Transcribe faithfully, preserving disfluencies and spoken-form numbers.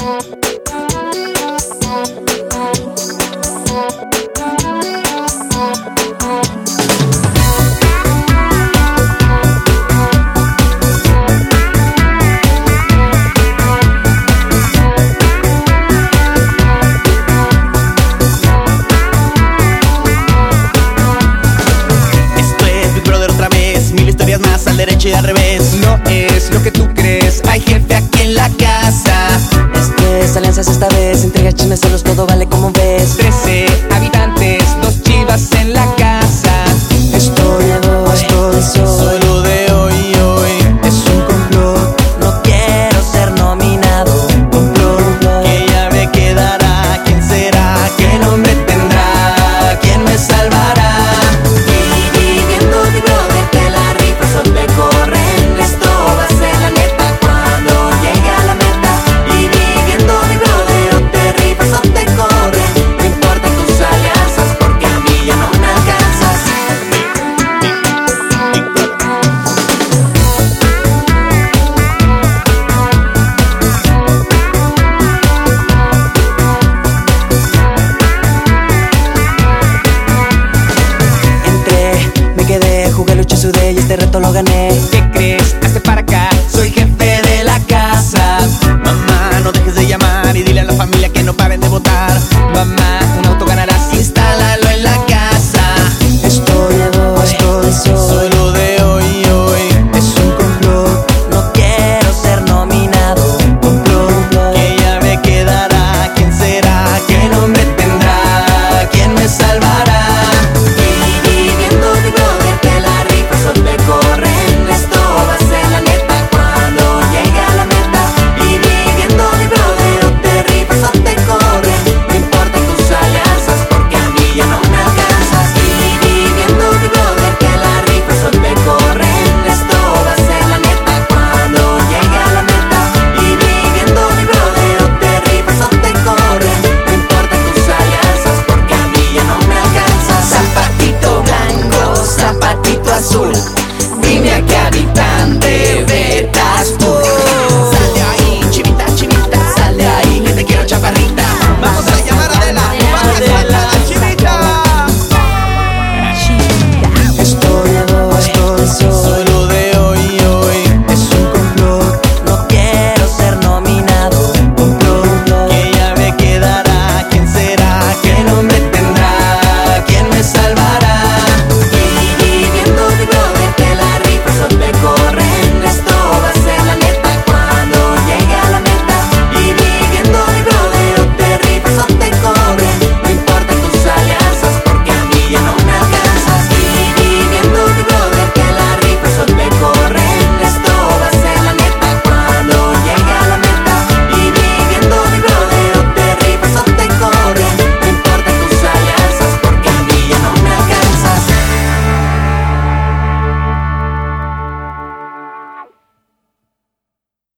Al revés, no es lo que tú crees. Hay jefe aquí en la casa. Estrés, alianzas esta vez. Entrega, chismes, celos, todo vale como ves. Trece habitantes, dos chivas en la casa. Estoy de hoy, estoy soy. Solo de hoy, hoy. Es un complot, no quiero ser nominado. Complot, que ya me quedará. ¿Quién será? ¿Qué nombre tendrá? ¿Quién me salvará? Y viviendo mi brother que la rifa son de corren. Esto va a ser la neta cuando llegue a la meta. Y viviendo mi brother o te rifas o te corren. No importa tus alianzas porque a mí ya no me alcanzas. Entré, me quedé, jugué, luché, sudé y este reto lo gané.